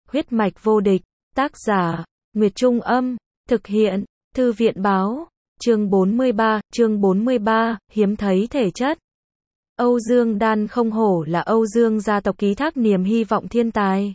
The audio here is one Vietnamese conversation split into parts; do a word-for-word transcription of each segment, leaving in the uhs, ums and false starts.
Huyết mạch vô địch, tác giả, Nguyệt Trung Âm, thực hiện, Thư viện Báo, chương bốn mươi ba, chương bốn mươi ba, hiếm thấy thể chất. Âu Dương Đan không hổ là Âu Dương gia tộc ký thác niềm hy vọng thiên tài.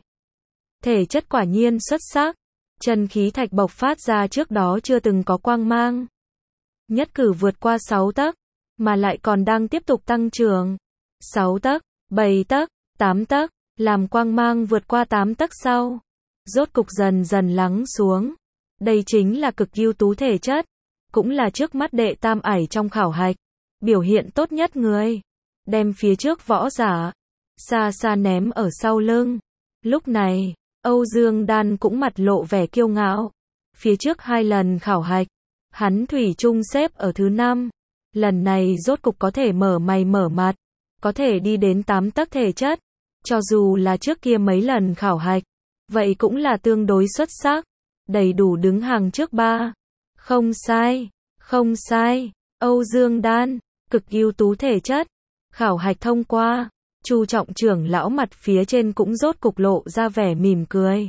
Thể chất quả nhiên xuất sắc, chân khí thạch bộc phát ra trước đó chưa từng có quang mang. Nhất cử vượt qua sáu tấc, mà lại còn đang tiếp tục tăng trưởng. sáu tấc, bảy tấc, tám tấc, làm quang mang vượt qua tám tấc sau, rốt cục dần dần lắng xuống. Đây chính là cực ưu tú thể chất, cũng là trước mắt đệ tam ải trong khảo hạch, biểu hiện tốt nhất người. Đem phía trước võ giả, xa xa ném ở sau lưng. Lúc này, Âu Dương Đan cũng mặt lộ vẻ kiêu ngạo. Phía trước hai lần khảo hạch, hắn thủy chung xếp ở thứ năm. Lần này rốt cục có thể mở mày mở mặt, có thể đi đến tám tấc thể chất. Cho dù là trước kia mấy lần khảo hạch, vậy cũng là tương đối xuất sắc, đầy đủ đứng hàng trước ba. Không sai, không sai, Âu Dương Đan, cực ưu tú thể chất. Khảo hạch thông qua, Chu trọng trưởng lão mặt phía trên cũng rốt cục lộ ra vẻ mỉm cười.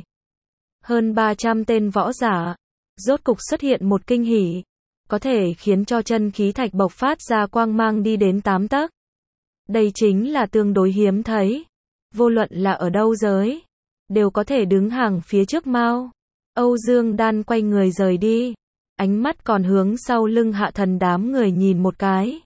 Hơn ba trăm tên võ giả, rốt cục xuất hiện một kinh hỉ, có thể khiến cho chân khí thạch bộc phát ra quang mang đi đến tám tấc. Đây chính là tương đối hiếm thấy. Vô luận là ở đâu giới, đều có thể đứng hàng phía trước mau. Âu Dương Đan quay người rời đi, ánh mắt còn hướng sau lưng Hạ Thần đám người nhìn một cái.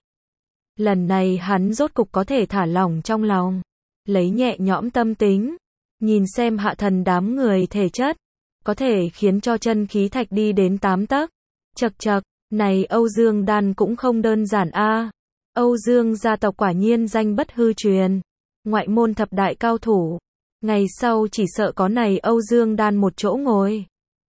Lần này hắn rốt cục có thể thả lỏng trong lòng, lấy nhẹ nhõm tâm tính, nhìn xem Hạ Thần đám người thể chất, có thể khiến cho chân khí thạch đi đến tám tấc. Chậc chậc, này Âu Dương Đan cũng không đơn giản a. Âu Dương gia tộc quả nhiên danh bất hư truyền. Ngoại môn thập đại cao thủ, ngày sau chỉ sợ có này Âu Dương Đan một chỗ ngồi.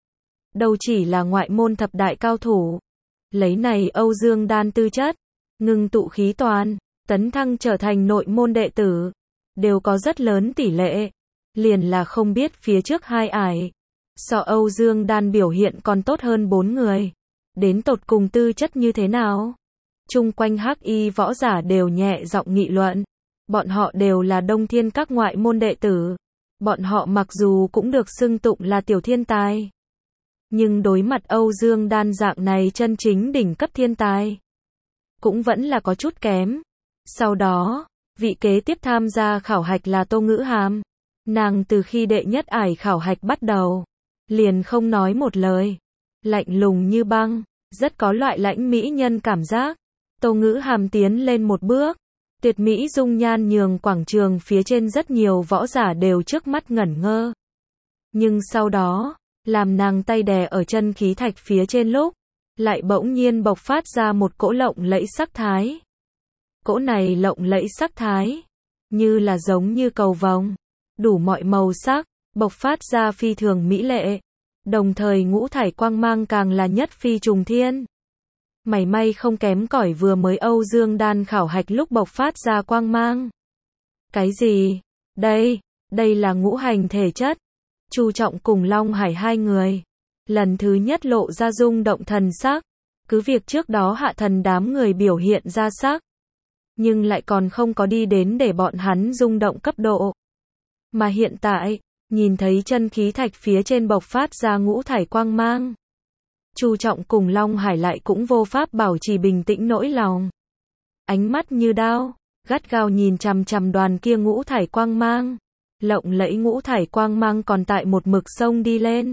Đâu chỉ là ngoại môn thập đại cao thủ, lấy này Âu Dương Đan tư chất, ngưng tụ khí toàn, tấn thăng trở thành nội môn đệ tử, đều có rất lớn tỷ lệ. Liền là không biết phía trước hai ải, so Âu Dương Đan biểu hiện còn tốt hơn bốn người. Đến tột cùng tư chất như thế nào? Chung quanh hắc y võ giả đều nhẹ giọng nghị luận. Bọn họ đều là Đông Thiên các ngoại môn đệ tử. Bọn họ mặc dù cũng được xưng tụng là tiểu thiên tài, nhưng đối mặt Âu Dương Đan dạng này chân chính đỉnh cấp thiên tài, cũng vẫn là có chút kém. Sau đó, vị kế tiếp tham gia khảo hạch là Tô Ngữ Hàm. Nàng từ khi đệ nhất ải khảo hạch bắt đầu, liền không nói một lời, lạnh lùng như băng, rất có loại lãnh mỹ nhân cảm giác. Tô Ngữ Hàm tiến lên một bước, tuyệt mỹ dung nhan nhường quảng trường phía trên rất nhiều võ giả đều trước mắt ngẩn ngơ. Nhưng sau đó, làm nàng tay đè ở chân khí thạch phía trên lúc, lại bỗng nhiên bộc phát ra một cỗ lộng lẫy sắc thái. Cỗ này lộng lẫy sắc thái, như là giống như cầu vồng, đủ mọi màu sắc, bộc phát ra phi thường mỹ lệ. Đồng thời ngũ thải quang mang càng là nhất phi trùng thiên. Mảy may không kém cỏi vừa mới Âu Dương Đan khảo hạch lúc bộc phát ra quang mang. Cái gì? Đây, đây là ngũ hành thể chất. Chu Trọng cùng Long Hải hai người, lần thứ nhất lộ ra rung động thần sắc. Cứ việc trước đó Hạ Thần đám người biểu hiện ra sắc, nhưng lại còn không có đi đến để bọn hắn rung động cấp độ. Mà hiện tại, nhìn thấy chân khí thạch phía trên bộc phát ra ngũ thải quang mang, Chu Trọng cùng Long Hải lại cũng vô pháp bảo trì bình tĩnh nỗi lòng. Ánh mắt như đao, gắt gao nhìn chằm chằm đoàn kia ngũ thải quang mang. Lộng lẫy ngũ thải quang mang còn tại một mực sông đi lên.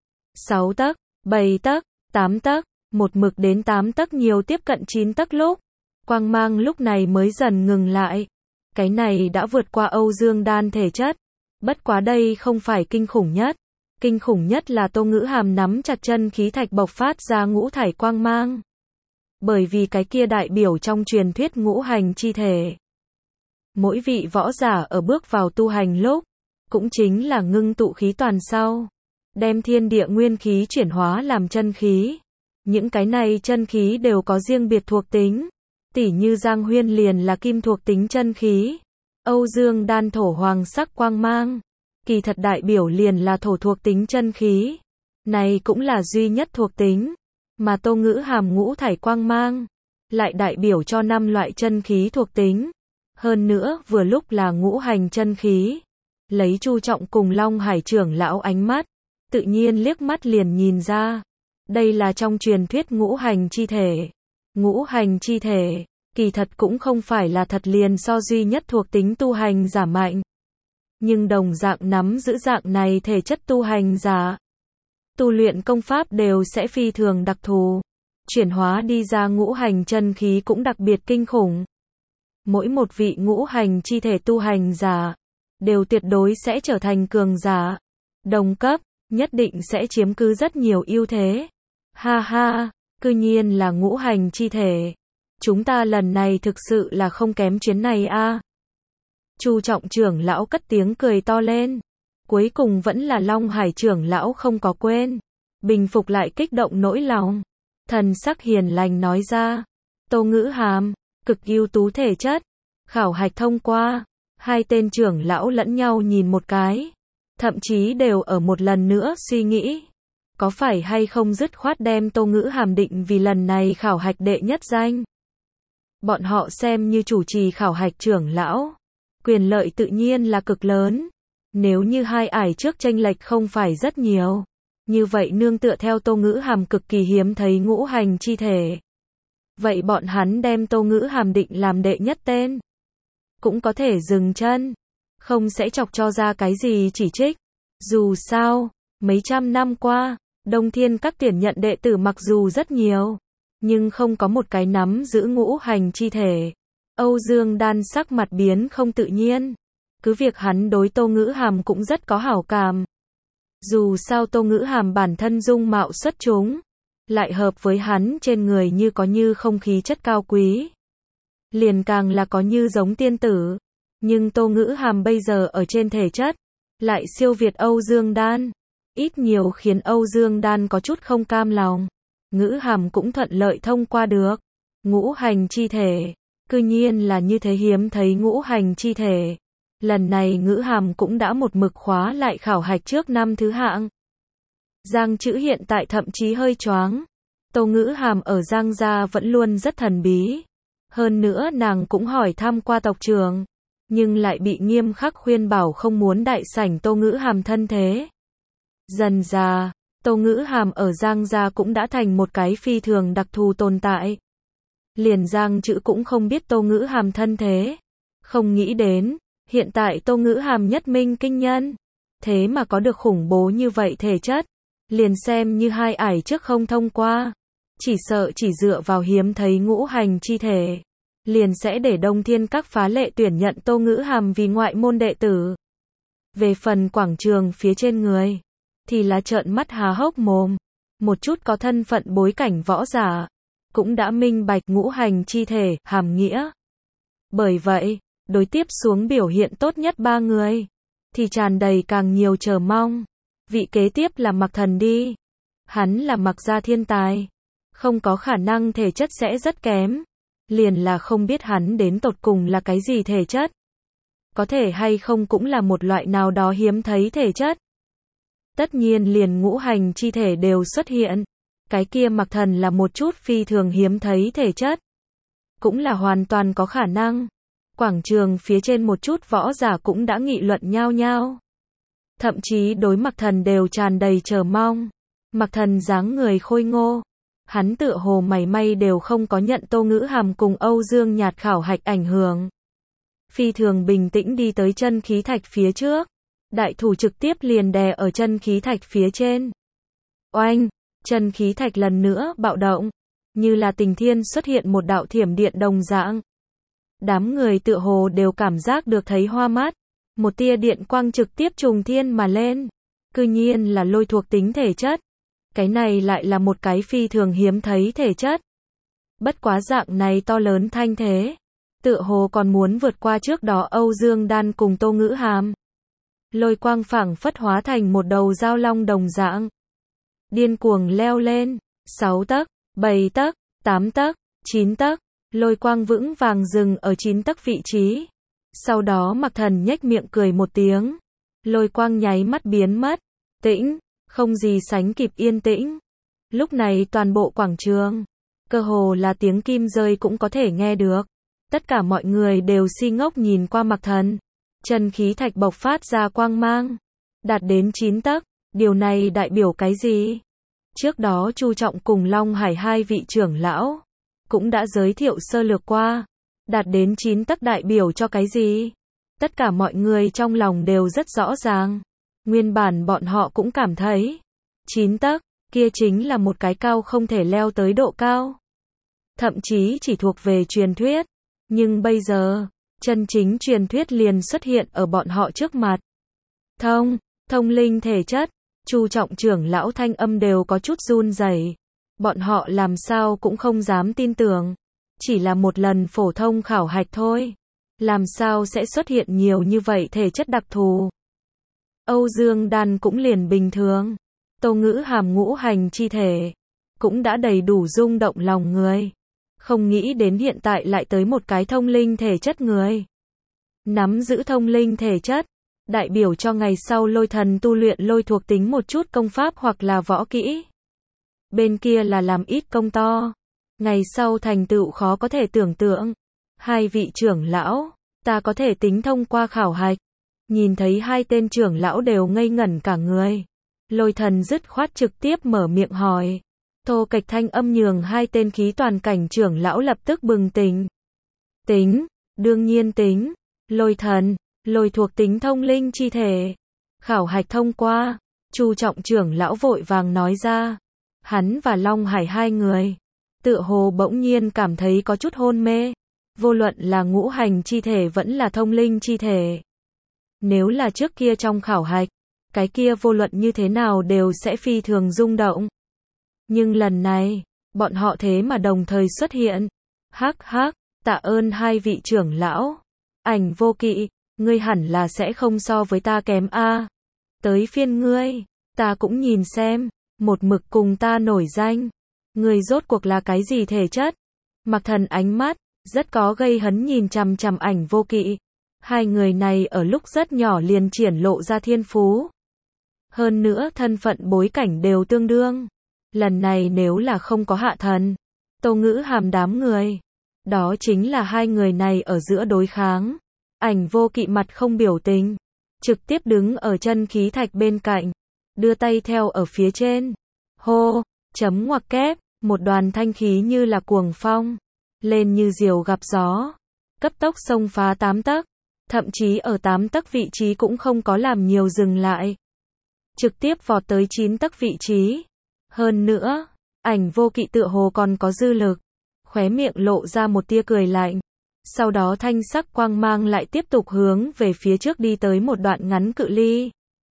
sáu tấc, bảy tấc, tám tấc, một mực đến tám tấc nhiều tiếp cận chín tấc lúc. Quang mang lúc này mới dần ngừng lại. Cái này đã vượt qua Âu Dương Đan thể chất. Bất quá đây không phải kinh khủng nhất. Kinh khủng nhất là Tô Ngữ Hàm nắm chặt chân khí thạch bộc phát ra ngũ thải quang mang. Bởi vì cái kia đại biểu trong truyền thuyết ngũ hành chi thể. Mỗi vị võ giả ở bước vào tu hành lúc, cũng chính là ngưng tụ khí toàn sau, đem thiên địa nguyên khí chuyển hóa làm chân khí. Những cái này chân khí đều có riêng biệt thuộc tính. Tỉ như Giang Huyên liền là kim thuộc tính chân khí. Âu Dương Đan thổ hoàng sắc quang mang, kỳ thật đại biểu liền là thổ thuộc tính chân khí. Này cũng là duy nhất thuộc tính. Mà Tô Ngữ Hàm ngũ thải quang mang, lại đại biểu cho năm loại chân khí thuộc tính. Hơn nữa vừa lúc là ngũ hành chân khí. Lấy Chu Trọng cùng Long Hải trưởng lão ánh mắt, tự nhiên liếc mắt liền nhìn ra. Đây là trong truyền thuyết ngũ hành chi thể. Ngũ hành chi thể, kỳ thật cũng không phải là thật liền so duy nhất thuộc tính tu hành giả mạnh. Nhưng đồng dạng nắm giữ dạng này thể chất tu hành giả, tu luyện công pháp đều sẽ phi thường đặc thù. Chuyển hóa đi ra ngũ hành chân khí cũng đặc biệt kinh khủng. Mỗi một vị ngũ hành chi thể tu hành giả, đều tuyệt đối sẽ trở thành cường giả. Đồng cấp, nhất định sẽ chiếm cứ rất nhiều ưu thế. Ha ha, cư nhiên là ngũ hành chi thể. Chúng ta lần này thực sự là không kém chuyến này a. Chu Trọng trưởng lão cất tiếng cười to lên. Cuối cùng vẫn là Long Hải trưởng lão không có quên. Bình phục lại kích động nỗi lòng. Thần sắc hiền lành nói ra. Tô Ngữ Hàm, cực ưu tú thể chất. Khảo hạch thông qua. Hai tên trưởng lão lẫn nhau nhìn một cái. Thậm chí đều ở một lần nữa suy nghĩ. Có phải hay không dứt khoát đem Tô Ngữ Hàm định vì lần này khảo hạch đệ nhất danh. Bọn họ xem như chủ trì khảo hạch trưởng lão. Quyền lợi tự nhiên là cực lớn. Nếu như hai ải trước chênh lệch không phải rất nhiều. Như vậy nương tựa theo Tô Ngữ Hàm cực kỳ hiếm thấy ngũ hành chi thể. Vậy bọn hắn đem Tô Ngữ Hàm định làm đệ nhất tên. Cũng có thể dừng chân. Không sẽ chọc cho ra cái gì chỉ trích. Dù sao, mấy trăm năm qua, Đông Thiên các tuyển nhận đệ tử mặc dù rất nhiều. Nhưng không có một cái nắm giữ ngũ hành chi thể. Âu Dương Đan sắc mặt biến không tự nhiên. Cứ việc hắn đối Tô Ngữ Hàm cũng rất có hảo cảm. Dù sao Tô Ngữ Hàm bản thân dung mạo xuất chúng, lại hợp với hắn trên người như có như không khí chất cao quý. Liền càng là có như giống tiên tử. Nhưng Tô Ngữ Hàm bây giờ ở trên thể chất, lại siêu việt Âu Dương Đan. Ít nhiều khiến Âu Dương Đan có chút không cam lòng. Ngữ Hàm cũng thuận lợi thông qua được. Ngũ hành chi thể. Cư nhiên là như thế hiếm thấy ngũ hành chi thể. Lần này Ngữ Hàm cũng đã một mực khóa lại khảo hạch trước năm thứ hạng. Giang Chữ hiện tại thậm chí hơi choáng. Tô Ngữ Hàm ở Giang gia vẫn luôn rất thần bí. Hơn nữa nàng cũng hỏi thăm qua tộc trưởng. Nhưng lại bị nghiêm khắc khuyên bảo không muốn đại sảnh Tô Ngữ Hàm thân thế. Dần dà, Tô Ngữ Hàm ở Giang gia cũng đã thành một cái phi thường đặc thù tồn tại. Liền Giang Chữ cũng không biết Tô Ngữ Hàm thân thế. Không nghĩ đến, hiện tại Tô Ngữ Hàm nhất minh kinh nhân. Thế mà có được khủng bố như vậy thể chất. Liền xem như hai ải trước không thông qua. Chỉ sợ chỉ dựa vào hiếm thấy ngũ hành chi thể. Liền sẽ để Đông Thiên các phá lệ tuyển nhận Tô Ngữ Hàm vì ngoại môn đệ tử. Về phần quảng trường phía trên người, thì là trợn mắt há hốc mồm. Một chút có thân phận bối cảnh võ giả, cũng đã minh bạch ngũ hành chi thể, hàm nghĩa. Bởi vậy, đối tiếp xuống biểu hiện tốt nhất ba người, thì tràn đầy càng nhiều chờ mong. Vị kế tiếp là Mạc Thần đi. Hắn là Mạc gia thiên tài. Không có khả năng thể chất sẽ rất kém. Liền là không biết hắn đến tột cùng là cái gì thể chất. Có thể hay không cũng là một loại nào đó hiếm thấy thể chất. Tất nhiên liền ngũ hành chi thể đều xuất hiện. Cái kia Mạc Thần là một chút phi thường hiếm thấy thể chất. Cũng là hoàn toàn có khả năng. Quảng trường phía trên một chút võ giả cũng đã nghị luận nhao nhao. Thậm chí đối Mạc Thần đều tràn đầy chờ mong. Mạc Thần dáng người khôi ngô. Hắn tựa hồ mảy may đều không có nhận Tô Ngữ Hàm cùng Âu Dương Nhạt khảo hạch ảnh hưởng. Phi thường bình tĩnh đi tới chân khí thạch phía trước. Đại thủ trực tiếp liền đè ở chân khí thạch phía trên. Oanh, chân khí thạch lần nữa bạo động. Như là tình thiên xuất hiện một đạo thiểm điện đồng dạng. Đám người tựa hồ đều cảm giác được thấy hoa mắt. Một tia điện quang trực tiếp trùng thiên mà lên. Cư nhiên là lôi thuộc tính thể chất. Cái này lại là một cái phi thường hiếm thấy thể chất. Bất quá dạng này to lớn thanh thế. Tựa hồ còn muốn vượt qua trước đó Âu Dương Đan cùng Tô Ngữ Hàm. Lôi quang phảng phất hóa thành một đầu dao long đồng dạng. Điên cuồng leo lên. sáu tấc, bảy tấc, tám tấc, chín tấc. Lôi quang vững vàng dừng ở chín tấc vị trí. Sau đó Mạc Thần nhếch miệng cười một tiếng. Lôi quang nháy mắt biến mất. Tĩnh, không gì sánh kịp yên tĩnh. Lúc này toàn bộ quảng trường, cơ hồ là tiếng kim rơi cũng có thể nghe được. Tất cả mọi người đều si ngốc nhìn qua Mạc Thần. chân khí thạch bộc phát ra quang mang, đạt đến chín tấc, điều này đại biểu cái gì? Trước đó Chu Trọng cùng Long Hải hai vị trưởng lão cũng đã giới thiệu sơ lược qua, đạt đến chín tấc đại biểu cho cái gì? Tất cả mọi người trong lòng đều rất rõ ràng. Nguyên bản bọn họ cũng cảm thấy, chín tấc, kia chính là một cái cao không thể leo tới độ cao. Thậm chí chỉ thuộc về truyền thuyết. Nhưng bây giờ, chân chính truyền thuyết liền xuất hiện ở bọn họ trước mặt. Thông, thông linh thể chất, Chu Trọng trưởng lão thanh âm đều có chút run rẩy. Bọn họ làm sao cũng không dám tin tưởng. Chỉ là một lần phổ thông khảo hạch thôi. Làm sao sẽ xuất hiện nhiều như vậy thể chất đặc thù? Âu Dương Đan cũng liền bình thường. Tô Ngữ Hàm ngũ hành chi thể cũng đã đầy đủ rung động lòng người. Không nghĩ đến hiện tại lại tới một cái thông linh thể chất người. Nắm giữ thông linh thể chất, đại biểu cho ngày sau lôi thần tu luyện lôi thuộc tính một chút công pháp hoặc là võ kỹ. Bên kia là làm ít công to. Ngày sau thành tựu khó có thể tưởng tượng. Hai vị trưởng lão, ta có thể tính thông qua khảo hạch. Nhìn thấy hai tên trưởng lão đều ngây ngẩn cả người. Lôi thần dứt khoát trực tiếp mở miệng hỏi. Thô kệch thanh âm nhường hai tên khí toàn cảnh trưởng lão lập tức bừng tỉnh. Tính, đương nhiên tính. Lôi thần, lôi thuộc tính thông linh chi thể. Khảo hạch thông qua, Chu Trọng trưởng lão vội vàng nói ra. Hắn và Long Hải hai người, tựa hồ bỗng nhiên cảm thấy có chút hôn mê. Vô luận là ngũ hành chi thể vẫn là thông linh chi thể. Nếu là trước kia trong khảo hạch, cái kia vô luận như thế nào đều sẽ phi thường rung động. Nhưng lần này, bọn họ thế mà đồng thời xuất hiện. Hắc hắc, tạ ơn hai vị trưởng lão. Ảnh Vô Kỵ, ngươi hẳn là sẽ không so với ta kém a. Tới phiên ngươi, ta cũng nhìn xem, một mực cùng ta nổi danh. Ngươi rốt cuộc là cái gì thể chất? Mặc Thần ánh mắt rất có gây hấn nhìn chằm chằm Ảnh Vô Kỵ. Hai người này ở lúc rất nhỏ liền triển lộ ra thiên phú. Hơn nữa thân phận bối cảnh đều tương đương. Lần này nếu là không có Hạ Thần, Tô Ngữ Hàm đám người, đó chính là hai người này ở giữa đối kháng. Ảnh Vô Kỵ mặt không biểu tình, trực tiếp đứng ở chân khí thạch bên cạnh, đưa tay theo ở phía trên. Hô, chấm ngoặc kép, một đoàn thanh khí như là cuồng phong, lên như diều gặp gió, cấp tốc xông phá tám tấc, thậm chí ở tám tấc vị trí cũng không có làm nhiều dừng lại. Trực tiếp vọt tới chín tấc vị trí. Hơn nữa, Ảnh Vô Kỵ tựa hồ còn có dư lực, khóe miệng lộ ra một tia cười lạnh. Sau đó thanh sắc quang mang lại tiếp tục hướng về phía trước đi tới một đoạn ngắn cự ly.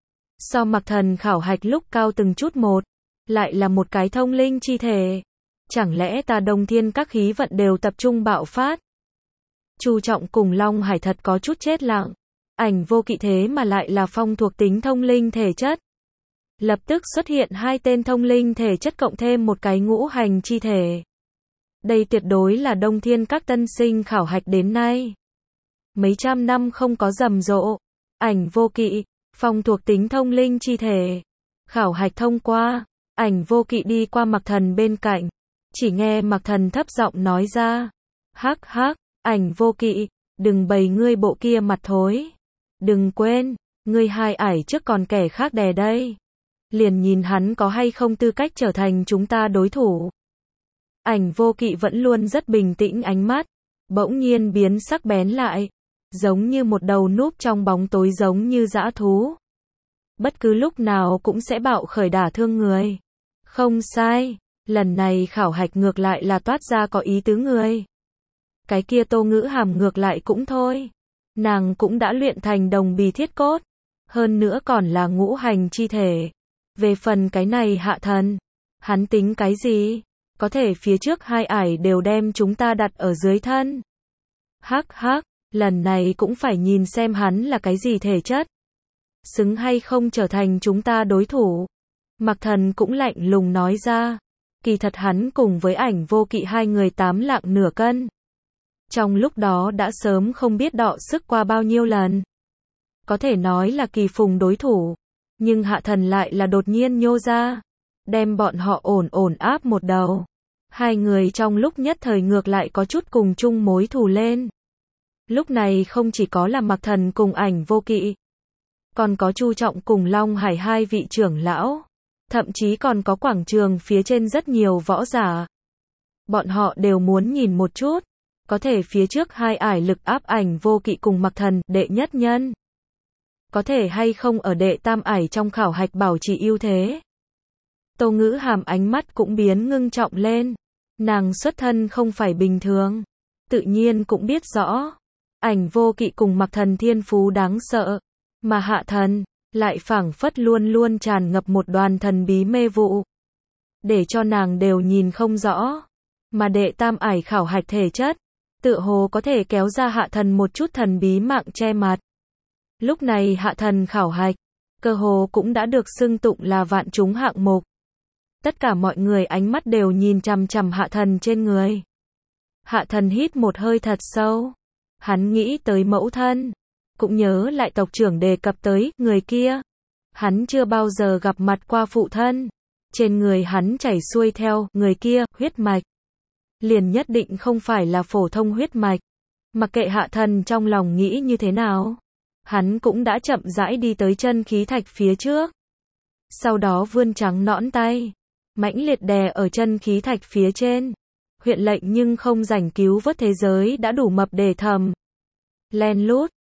So Mặc Thần khảo hạch lúc cao từng chút một, lại là một cái thông linh chi thể. Chẳng lẽ ta Đông Thiên các khí vận đều tập trung bạo phát? Chu Trọng cùng Long Hải thật có chút chết lặng. Ảnh Vô Kỵ thế mà lại là phong thuộc tính thông linh thể chất. Lập tức xuất hiện hai tên thông linh thể chất cộng thêm một cái ngũ hành chi thể. Đây tuyệt đối là Đông Thiên các tân sinh khảo hạch đến nay. Mấy trăm năm không có rầm rộ. Ảnh Vô Kỵ, phong thuộc tính thông linh chi thể. Khảo hạch thông qua, Ảnh Vô Kỵ đi qua Mặc Thần bên cạnh. Chỉ nghe Mặc Thần thấp giọng nói ra. Hắc hắc, Ảnh Vô Kỵ, đừng bày ngươi bộ kia mặt thối. Đừng quên, ngươi hai ải trước còn kẻ khác đè đây. Liền nhìn hắn có hay không tư cách trở thành chúng ta đối thủ. Ảnh Vô Kỵ vẫn luôn rất bình tĩnh, ánh mắt bỗng nhiên biến sắc bén lại, giống như một đầu núp trong bóng tối, giống như dã thú. Bất cứ lúc nào cũng sẽ bạo khởi đả thương người. Không sai, lần này khảo hạch ngược lại là toát ra có ý tứ người. Cái kia Tô Ngữ Hàm ngược lại cũng thôi. Nàng cũng đã luyện thành đồng bì thiết cốt. Hơn nữa còn là ngũ hành chi thể. Về phần cái này Hạ Thần, hắn tính cái gì? Có thể phía trước hai ải đều đem chúng ta đặt ở dưới thân. Hắc hắc, lần này cũng phải nhìn xem hắn là cái gì thể chất. Xứng hay không trở thành chúng ta đối thủ. Mặc Thần cũng lạnh lùng nói ra. Kỳ thật hắn cùng với Ảnh Vô Kỵ hai người tám lạng nửa cân. Trong lúc đó đã sớm không biết đọ sức qua bao nhiêu lần. Có thể nói là kỳ phùng đối thủ. Nhưng Hạ Thần lại là đột nhiên nhô ra. Đem bọn họ ổn ổn áp một đầu. Hai người trong lúc nhất thời ngược lại có chút cùng chung mối thù lên. Lúc này không chỉ có là Mạc Thần cùng Ảnh Vô Kỵ, còn có Chu Trọng cùng Long Hải hai vị trưởng lão, thậm chí còn có quảng trường phía trên rất nhiều võ giả. Bọn họ đều muốn nhìn một chút, có thể phía trước hai ải lực áp Ảnh Vô Kỵ cùng Mạc Thần, đệ nhất nhân. Có thể hay không ở đệ tam ải trong khảo hạch bảo trì ưu thế. Tô Ngữ Hàm ánh mắt cũng biến ngưng trọng lên. Nàng xuất thân không phải bình thường. Tự nhiên cũng biết rõ. Ảnh Vô Kỵ cùng Mạc Thần thiên phú đáng sợ. Mà Hạ Thần, lại phảng phất luôn luôn tràn ngập một đoàn thần bí mê vụ. Để cho nàng đều nhìn không rõ. Mà đệ tam ải khảo hạch thể chất, tựa hồ có thể kéo ra Hạ Thần một chút thần bí mạng che mặt. Lúc này Hạ Thần khảo hạch, cơ hồ cũng đã được xưng tụng là vạn chúng hạng mục. Tất cả mọi người ánh mắt đều nhìn chằm chằm Hạ Thần trên người. Hạ Thần hít một hơi thật sâu. Hắn nghĩ tới mẫu thân, cũng nhớ lại tộc trưởng đề cập tới người kia. Hắn chưa bao giờ gặp mặt qua phụ thân. Trên người hắn chảy xuôi theo người kia huyết mạch. Liền nhất định không phải là phổ thông huyết mạch. Mặc kệ Hạ Thần trong lòng nghĩ như thế nào, hắn cũng đã chậm rãi đi tới chân khí thạch phía trước. Sau đó vươn trắng nõn tay, mãnh liệt đè ở chân khí thạch phía trên. Huyện lệnh nhưng không rảnh cứu vớt thế giới đã đủ mập để thầm. Len lút,